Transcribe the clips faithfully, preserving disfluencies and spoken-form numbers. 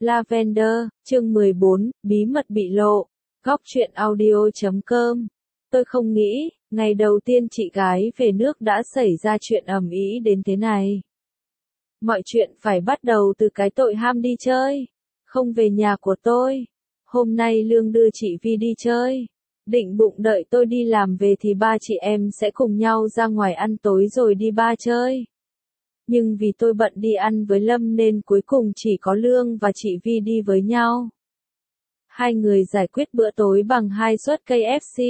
Lavender, chương mười bốn, bí mật bị lộ. Góc truyện audio chấm com. Tôi không nghĩ, ngày đầu tiên chị gái về nước đã xảy ra chuyện ầm ĩ đến thế này. Mọi chuyện phải bắt đầu từ cái tội ham đi chơi, không về nhà của tôi. Hôm nay Lương đưa chị Vi đi chơi. Định bụng đợi tôi đi làm về thì ba chị em sẽ cùng nhau ra ngoài ăn tối rồi đi ba chơi. Nhưng vì tôi bận đi ăn với Lâm nên cuối cùng chỉ có Lương và chị Vi đi với nhau. Hai người giải quyết bữa tối bằng hai suất ca ép xê.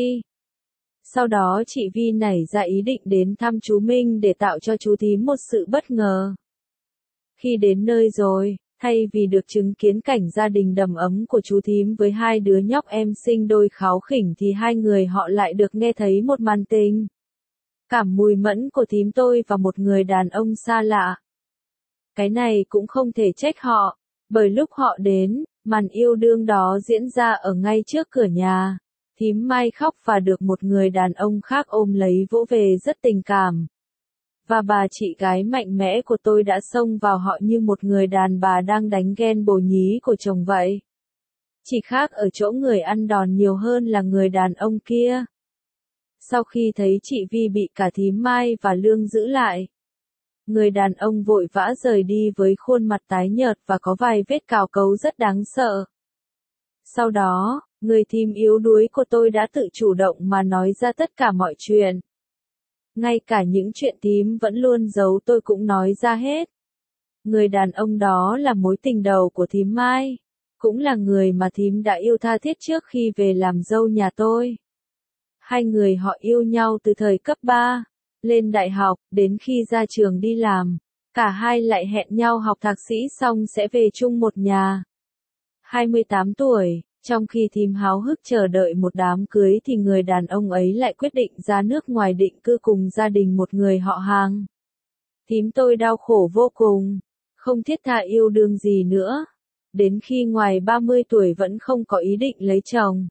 Sau đó chị Vi nảy ra ý định đến thăm chú Minh để tạo cho chú thím một sự bất ngờ. Khi đến nơi rồi, thay vì được chứng kiến cảnh gia đình đầm ấm của chú thím với hai đứa nhóc em sinh đôi kháu khỉnh thì hai người họ lại được nghe thấy một màn tình cảm mùi mẫn của thím tôi và một người đàn ông xa lạ. Cái này cũng không thể trách họ, bởi lúc họ đến, màn yêu đương đó diễn ra ở ngay trước cửa nhà. Thím Mai khóc và được một người đàn ông khác ôm lấy vỗ về rất tình cảm. Và bà chị gái mạnh mẽ của tôi đã xông vào họ như một người đàn bà đang đánh ghen bồ nhí của chồng vậy. Chỉ khác ở chỗ người ăn đòn nhiều hơn là người đàn ông kia. Sau khi thấy chị Vi bị cả thím Mai và Lương giữ lại, người đàn ông vội vã rời đi với khuôn mặt tái nhợt và có vài vết cào cấu rất đáng sợ. Sau đó, người thím yếu đuối của tôi đã tự chủ động mà nói ra tất cả mọi chuyện. Ngay cả những chuyện thím vẫn luôn giấu tôi cũng nói ra hết. Người đàn ông đó là mối tình đầu của thím Mai, cũng là người mà thím đã yêu tha thiết trước khi về làm dâu nhà tôi. Hai người họ yêu nhau từ thời cấp ba, lên đại học, đến khi ra trường đi làm. Cả hai lại hẹn nhau học thạc sĩ xong sẽ về chung một nhà. hai mươi tám tuổi, trong khi thím háo hức chờ đợi một đám cưới thì người đàn ông ấy lại quyết định ra nước ngoài định cư cùng gia đình một người họ hàng. Thím tôi đau khổ vô cùng, không thiết tha yêu đương gì nữa. Đến khi ngoài ba mươi tuổi vẫn không có ý định lấy chồng.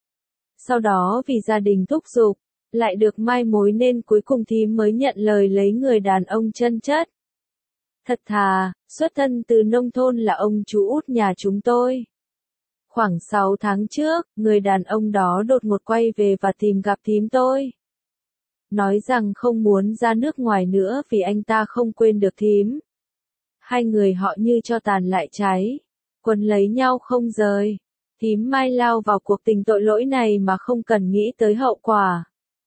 Sau đó vì gia đình thúc giục, lại được mai mối nên cuối cùng thím mới nhận lời lấy người đàn ông chân chất. Thật thà, xuất thân từ nông thôn là ông chú út nhà chúng tôi. Khoảng sáu tháng trước, người đàn ông đó đột ngột quay về và tìm gặp thím tôi. Nói rằng không muốn ra nước ngoài nữa vì anh ta không quên được thím. Hai người họ như cho tàn lại cháy, quấn lấy nhau không rời. Thím Mai lao vào cuộc tình tội lỗi này mà không cần nghĩ tới hậu quả.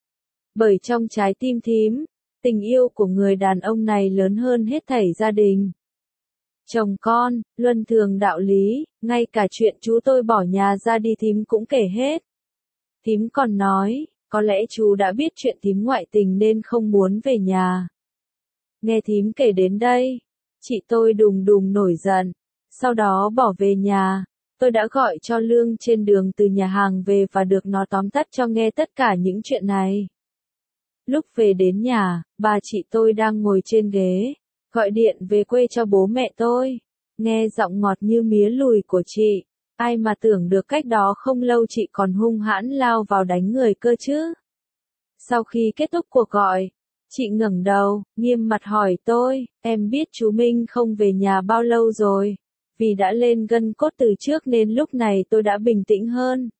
Bởi trong trái tim thím, tình yêu của người đàn ông này lớn hơn hết thảy gia đình. Chồng con, luân thường đạo lý, ngay cả chuyện chú tôi bỏ nhà ra đi thím cũng kể hết. Thím còn nói, có lẽ chú đã biết chuyện thím ngoại tình nên không muốn về nhà. Nghe thím kể đến đây, chị tôi đùng đùng nổi giận, sau đó bỏ về nhà. Tôi đã gọi cho Lương trên đường từ nhà hàng về và được nó tóm tắt cho nghe tất cả những chuyện này. Lúc về đến nhà, bà chị tôi đang ngồi trên ghế, gọi điện về quê cho bố mẹ tôi. Nghe giọng ngọt như mía lùi của chị, ai mà tưởng được cách đó không lâu chị còn hung hãn lao vào đánh người cơ chứ. Sau khi kết thúc cuộc gọi, chị ngẩng đầu, nghiêm mặt hỏi tôi, em biết chú Minh không về nhà bao lâu rồi. Vì đã lên gân cốt từ trước nên lúc này tôi đã bình tĩnh hơn.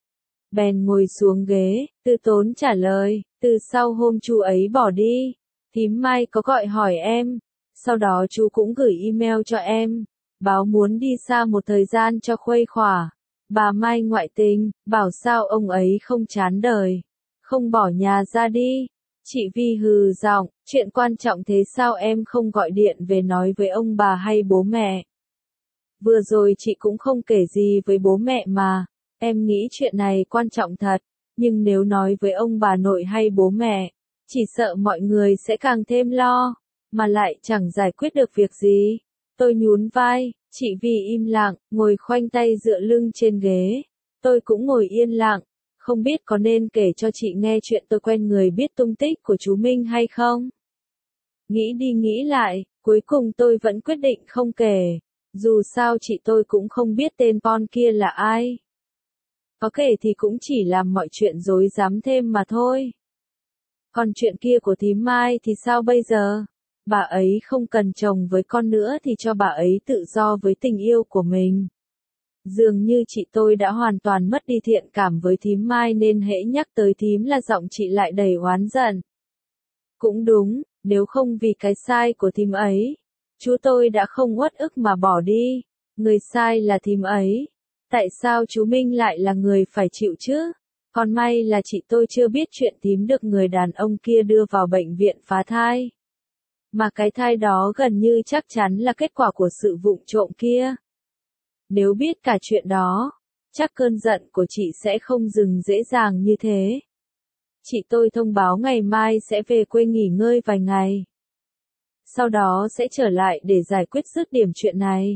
Bèn ngồi xuống ghế, từ tốn trả lời, từ sau hôm chú ấy bỏ đi, thím Mai có gọi hỏi em, sau đó chú cũng gửi email cho em, báo muốn đi xa một thời gian cho khuây khỏa. Bà Mai ngoại tình, bảo sao ông ấy không chán đời, không bỏ nhà ra đi. Chị Vi hừ giọng, chuyện quan trọng thế sao em không gọi điện về nói với ông bà hay bố mẹ? Vừa rồi chị cũng không kể gì với bố mẹ mà, em nghĩ chuyện này quan trọng thật, nhưng nếu nói với ông bà nội hay bố mẹ, chỉ sợ mọi người sẽ càng thêm lo, mà lại chẳng giải quyết được việc gì. Tôi nhún vai, chị Vi im lặng, ngồi khoanh tay dựa lưng trên ghế. Tôi cũng ngồi yên lặng, không biết có nên kể cho chị nghe chuyện tôi quen người biết tung tích của chú Minh hay không. Nghĩ đi nghĩ lại, cuối cùng tôi vẫn quyết định không kể. Dù sao chị tôi cũng không biết tên con kia là ai. Có kể thì cũng chỉ làm mọi chuyện rối rắm thêm mà thôi. Còn chuyện kia của thím Mai thì sao bây giờ? Bà ấy không cần chồng với con nữa thì cho bà ấy tự do với tình yêu của mình. Dường như chị tôi đã hoàn toàn mất đi thiện cảm với thím Mai nên hễ nhắc tới thím là giọng chị lại đầy oán giận. Cũng đúng, nếu không vì cái sai của thím ấy, chú tôi đã không uất ức mà bỏ đi. Người sai là thím ấy. Tại sao chú Minh lại là người phải chịu chứ? Còn may là chị tôi chưa biết chuyện thím được người đàn ông kia đưa vào bệnh viện phá thai. Mà cái thai đó gần như chắc chắn là kết quả của sự vụng trộm kia. Nếu biết cả chuyện đó, chắc cơn giận của chị sẽ không dừng dễ dàng như thế. Chị tôi thông báo ngày mai sẽ về quê nghỉ ngơi vài ngày. Sau đó sẽ trở lại để giải quyết dứt điểm chuyện này.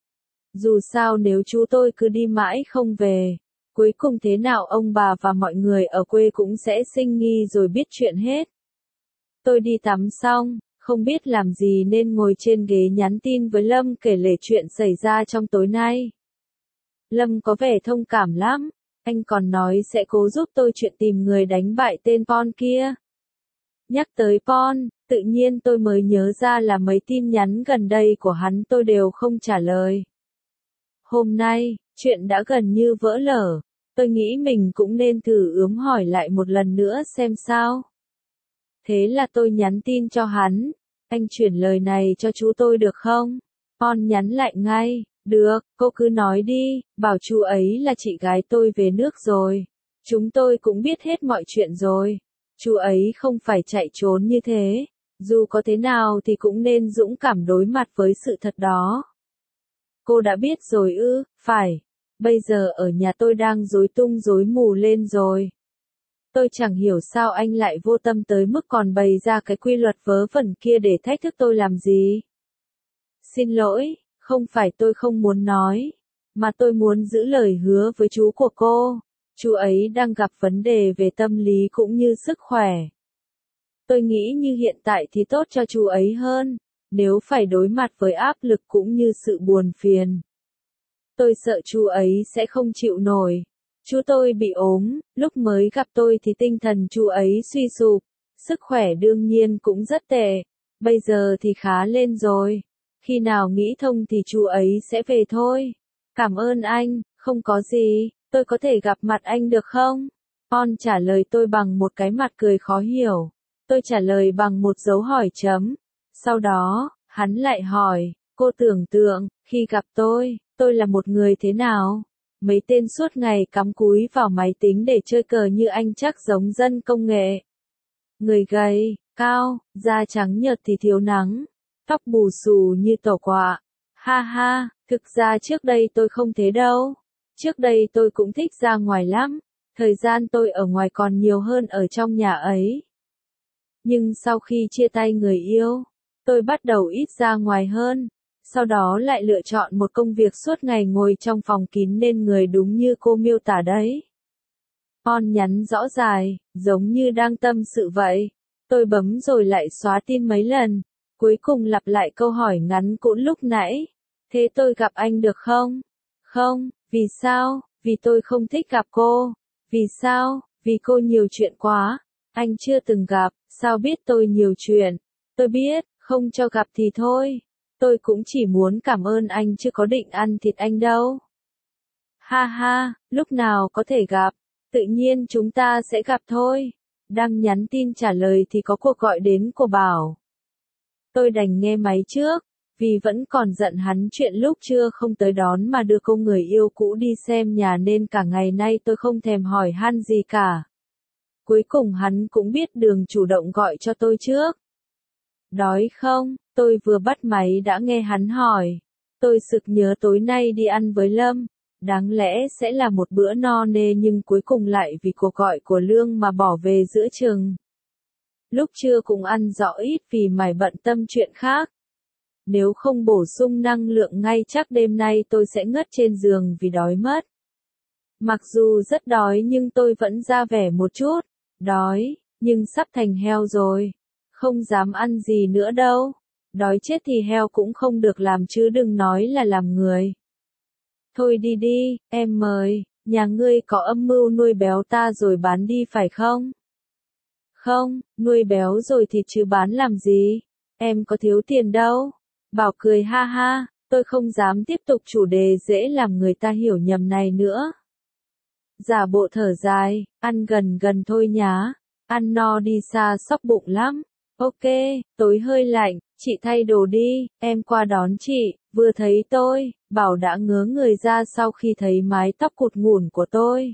Dù sao nếu chú tôi cứ đi mãi không về, cuối cùng thế nào ông bà và mọi người ở quê cũng sẽ sinh nghi rồi biết chuyện hết. Tôi đi tắm xong, không biết làm gì nên ngồi trên ghế nhắn tin với Lâm kể lể chuyện xảy ra trong tối nay. Lâm có vẻ thông cảm lắm, anh còn nói sẽ cố giúp tôi chuyện tìm người đánh bại tên Pon kia. Nhắc tới Pon, tự nhiên tôi mới nhớ ra là mấy tin nhắn gần đây của hắn tôi đều không trả lời. Hôm nay, chuyện đã gần như vỡ lở, tôi nghĩ mình cũng nên thử ướm hỏi lại một lần nữa xem sao. Thế là tôi nhắn tin cho hắn, anh chuyển lời này cho chú tôi được không? Pon nhắn lại ngay, được, cô cứ nói đi, bảo chú ấy là chị gái tôi về nước rồi. Chúng tôi cũng biết hết mọi chuyện rồi. Chú ấy không phải chạy trốn như thế, dù có thế nào thì cũng nên dũng cảm đối mặt với sự thật đó. Cô đã biết rồi ư, phải. Bây giờ ở nhà tôi đang rối tung rối mù lên rồi. Tôi chẳng hiểu sao anh lại vô tâm tới mức còn bày ra cái quy luật vớ vẩn kia để thách thức tôi làm gì. Xin lỗi, không phải tôi không muốn nói, mà tôi muốn giữ lời hứa với chú của cô. Chú ấy đang gặp vấn đề về tâm lý cũng như sức khỏe. Tôi nghĩ như hiện tại thì tốt cho chú ấy hơn, nếu phải đối mặt với áp lực cũng như sự buồn phiền. Tôi sợ chú ấy sẽ không chịu nổi. Chú tôi bị ốm, lúc mới gặp tôi thì tinh thần chú ấy suy sụp, sức khỏe đương nhiên cũng rất tệ, bây giờ thì khá lên rồi. Khi nào nghĩ thông thì chú ấy sẽ về thôi. Cảm ơn anh, không có gì, tôi có thể gặp mặt anh được không? Pon trả lời tôi bằng một cái mặt cười khó hiểu. Tôi trả lời bằng một dấu hỏi chấm. Sau đó, hắn lại hỏi, cô tưởng tượng, khi gặp tôi, tôi là một người thế nào? Mấy tên suốt ngày cắm cúi vào máy tính để chơi cờ như anh chắc giống dân công nghệ. Người gầy, cao, da trắng nhợt thì thiếu nắng, tóc bù xù như tổ quạ. Ha ha, thực ra trước đây tôi không thế đâu. Trước đây tôi cũng thích ra ngoài lắm, thời gian tôi ở ngoài còn nhiều hơn ở trong nhà ấy. Nhưng sau khi chia tay người yêu, tôi bắt đầu ít ra ngoài hơn. Sau đó lại lựa chọn một công việc suốt ngày ngồi trong phòng kín nên người đúng như cô miêu tả đấy. Pon nhắn rõ dài, giống như đang tâm sự vậy. Tôi bấm rồi lại xóa tin mấy lần, cuối cùng lặp lại câu hỏi ngắn cũn lúc nãy. Thế tôi gặp anh được không? Không, vì sao? Vì tôi không thích gặp cô. Vì sao? Vì cô nhiều chuyện quá. Anh chưa từng gặp, sao biết tôi nhiều chuyện? Tôi biết, không cho gặp thì thôi. Tôi cũng chỉ muốn cảm ơn anh chứ có định ăn thịt anh đâu. Ha ha, lúc nào có thể gặp, tự nhiên chúng ta sẽ gặp thôi. Đang nhắn tin trả lời thì có cuộc gọi đến của Bảo. Tôi đành nghe máy trước, vì vẫn còn giận hắn chuyện lúc trưa không tới đón mà đưa cô người yêu cũ đi xem nhà nên cả ngày nay tôi không thèm hỏi han gì cả. Cuối cùng hắn cũng biết đường chủ động gọi cho tôi trước. Đói không? Tôi vừa bắt máy đã nghe hắn hỏi. Tôi sực nhớ tối nay đi ăn với Lâm. Đáng lẽ sẽ là một bữa no nê nhưng cuối cùng lại vì cuộc gọi của Lương mà bỏ về giữa chừng. Lúc trưa cũng ăn rõ ít vì mải bận tâm chuyện khác. Nếu không bổ sung năng lượng ngay chắc đêm nay tôi sẽ ngất trên giường vì đói mất. Mặc dù rất đói nhưng tôi vẫn ra vẻ một chút. Đói, nhưng sắp thành heo rồi. Không dám ăn gì nữa đâu. Đói chết thì heo cũng không được làm chứ đừng nói là làm người. Thôi đi đi, em mời, nhà ngươi có âm mưu nuôi béo ta rồi bán đi phải không? Không, nuôi béo rồi thịt chứ bán làm gì? Em có thiếu tiền đâu. Bảo cười ha ha, tôi không dám tiếp tục chủ đề dễ làm người ta hiểu nhầm này nữa. Giả bộ thở dài, ăn gần gần thôi nhá, ăn no đi xa sóc bụng lắm. Ok, tối hơi lạnh, chị thay đồ đi, em qua đón chị. Vừa thấy tôi, Bảo đã ngớ người ra sau khi thấy mái tóc cụt ngủn của tôi.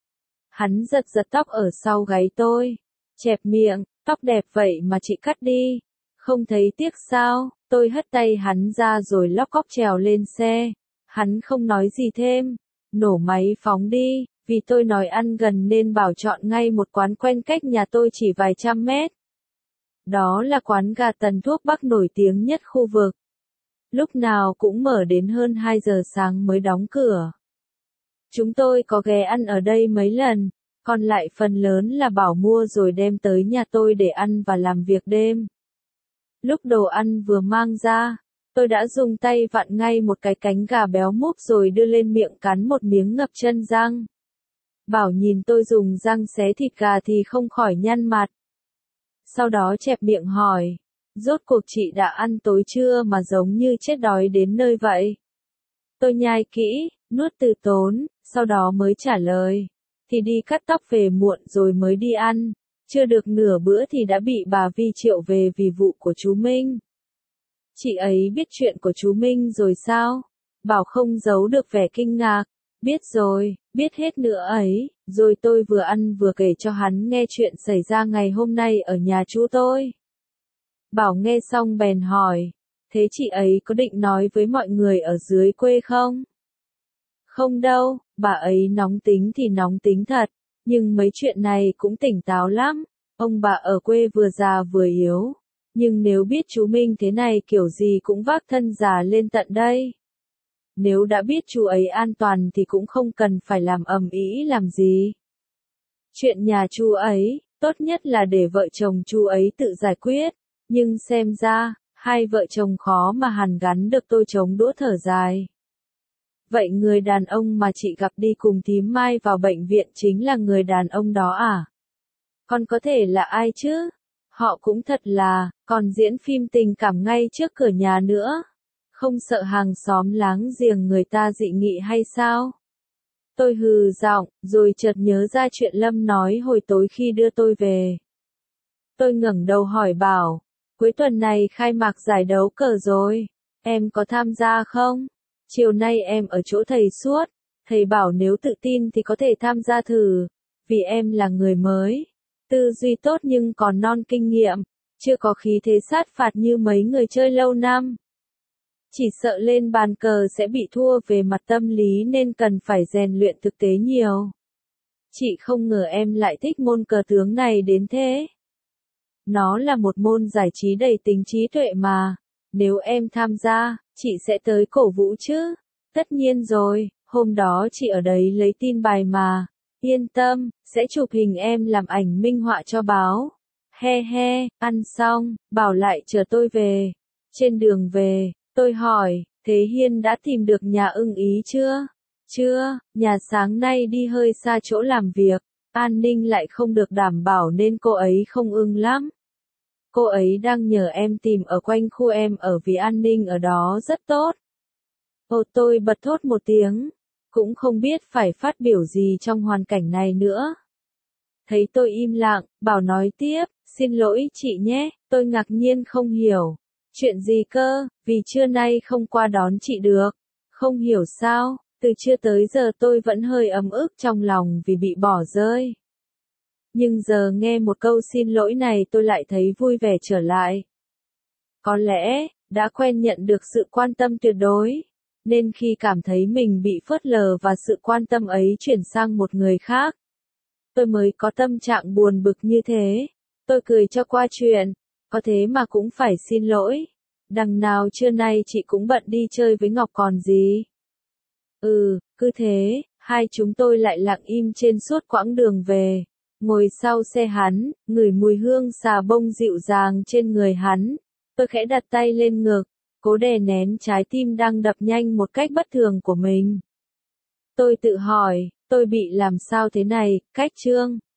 Hắn giật giật tóc ở sau gáy tôi, chẹp miệng, tóc đẹp vậy mà chị cắt đi, không thấy tiếc sao? Tôi hất tay hắn ra rồi lóc cóc trèo lên xe. Hắn không nói gì thêm, nổ máy phóng đi. Vì tôi nói ăn gần nên Bảo chọn ngay một quán quen cách nhà tôi chỉ vài trăm mét. Đó là quán gà Tần Thuốc Bắc nổi tiếng nhất khu vực. Lúc nào cũng mở đến hơn hai giờ sáng mới đóng cửa. Chúng tôi có ghé ăn ở đây mấy lần, còn lại phần lớn là Bảo mua rồi đem tới nhà tôi để ăn và làm việc đêm. Lúc đồ ăn vừa mang ra, tôi đã dùng tay vặn ngay một cái cánh gà béo múp rồi đưa lên miệng cắn một miếng ngập chân răng. Bảo nhìn tôi dùng răng xé thịt gà thì không khỏi nhăn mặt. Sau đó chẹp miệng hỏi, rốt cuộc chị đã ăn tối chưa mà giống như chết đói đến nơi vậy? Tôi nhai kỹ, nuốt từ tốn, sau đó mới trả lời, thì đi cắt tóc về muộn rồi mới đi ăn, chưa được nửa bữa thì đã bị bà Vi triệu về vì vụ của chú Minh. Chị ấy biết chuyện của chú Minh rồi sao? Bảo không giấu được vẻ kinh ngạc. Biết rồi, biết hết nữa ấy, rồi tôi vừa ăn vừa kể cho hắn nghe chuyện xảy ra ngày hôm nay ở nhà chú tôi. Bảo nghe xong bèn hỏi, thế chị ấy có định nói với mọi người ở dưới quê không? Không đâu, bà ấy nóng tính thì nóng tính thật, nhưng mấy chuyện này cũng tỉnh táo lắm. Ông bà ở quê vừa già vừa yếu, nhưng nếu biết chú Minh thế này kiểu gì cũng vác thân già lên tận đây. Nếu đã biết chú ấy an toàn thì cũng không cần phải làm ầm ĩ làm gì. Chuyện nhà chú ấy, tốt nhất là để vợ chồng chú ấy tự giải quyết, nhưng xem ra, hai vợ chồng khó mà hàn gắn được. Tôi chống đũa thở dài. Vậy người đàn ông mà chị gặp đi cùng thím Mai vào bệnh viện chính là người đàn ông đó à? Còn có thể là ai chứ? Họ cũng thật là, còn diễn phim tình cảm ngay trước cửa nhà nữa. Không sợ hàng xóm láng giềng người ta dị nghị hay sao? Tôi hừ giọng, rồi chợt nhớ ra chuyện Lâm nói hồi tối khi đưa tôi về. Tôi ngẩng đầu hỏi Bảo, cuối tuần này khai mạc giải đấu cờ rồi, em có tham gia không? Chiều nay em ở chỗ thầy suốt, thầy bảo nếu tự tin thì có thể tham gia thử, vì em là người mới, tư duy tốt nhưng còn non kinh nghiệm, chưa có khí thế sát phạt như mấy người chơi lâu năm. Chỉ sợ lên bàn cờ sẽ bị thua về mặt tâm lý nên cần phải rèn luyện thực tế nhiều. Chị không ngờ em lại thích môn cờ tướng này đến thế. Nó là một môn giải trí đầy tính trí tuệ mà. Nếu em tham gia, chị sẽ tới cổ vũ chứ? Tất nhiên rồi, hôm đó chị ở đấy lấy tin bài mà. Yên tâm, sẽ chụp hình em làm ảnh minh họa cho báo. He he, ăn xong, Bảo lại chờ tôi về. Trên đường về, tôi hỏi, thế Hiên đã tìm được nhà ưng ý chưa? Chưa, nhà sáng nay đi hơi xa chỗ làm việc, an ninh lại không được đảm bảo nên cô ấy không ưng lắm. Cô ấy đang nhờ em tìm ở quanh khu em ở vì an ninh ở đó rất tốt. Ồ, tôi bật thốt một tiếng, cũng không biết phải phát biểu gì trong hoàn cảnh này nữa. Thấy tôi im lặng, Bảo nói tiếp, xin lỗi chị nhé, tôi ngạc nhiên không hiểu. Chuyện gì cơ, vì trưa nay không qua đón chị được. Không hiểu sao, từ trưa tới giờ tôi vẫn hơi ấm ức trong lòng vì bị bỏ rơi. Nhưng giờ nghe một câu xin lỗi này tôi lại thấy vui vẻ trở lại. Có lẽ, đã quen nhận được sự quan tâm tuyệt đối, nên khi cảm thấy mình bị phớt lờ và sự quan tâm ấy chuyển sang một người khác, tôi mới có tâm trạng buồn bực như thế. Tôi cười cho qua chuyện, có thế mà cũng phải xin lỗi. Đằng nào trưa nay chị cũng bận đi chơi với Ngọc còn gì. Ừ, cứ thế, hai chúng tôi lại lặng im trên suốt quãng đường về. Ngồi sau xe hắn, ngửi mùi hương xà bông dịu dàng trên người hắn. Tôi khẽ đặt tay lên ngực, cố đè nén trái tim đang đập nhanh một cách bất thường của mình. Tôi tự hỏi, tôi bị làm sao thế này, cách chương.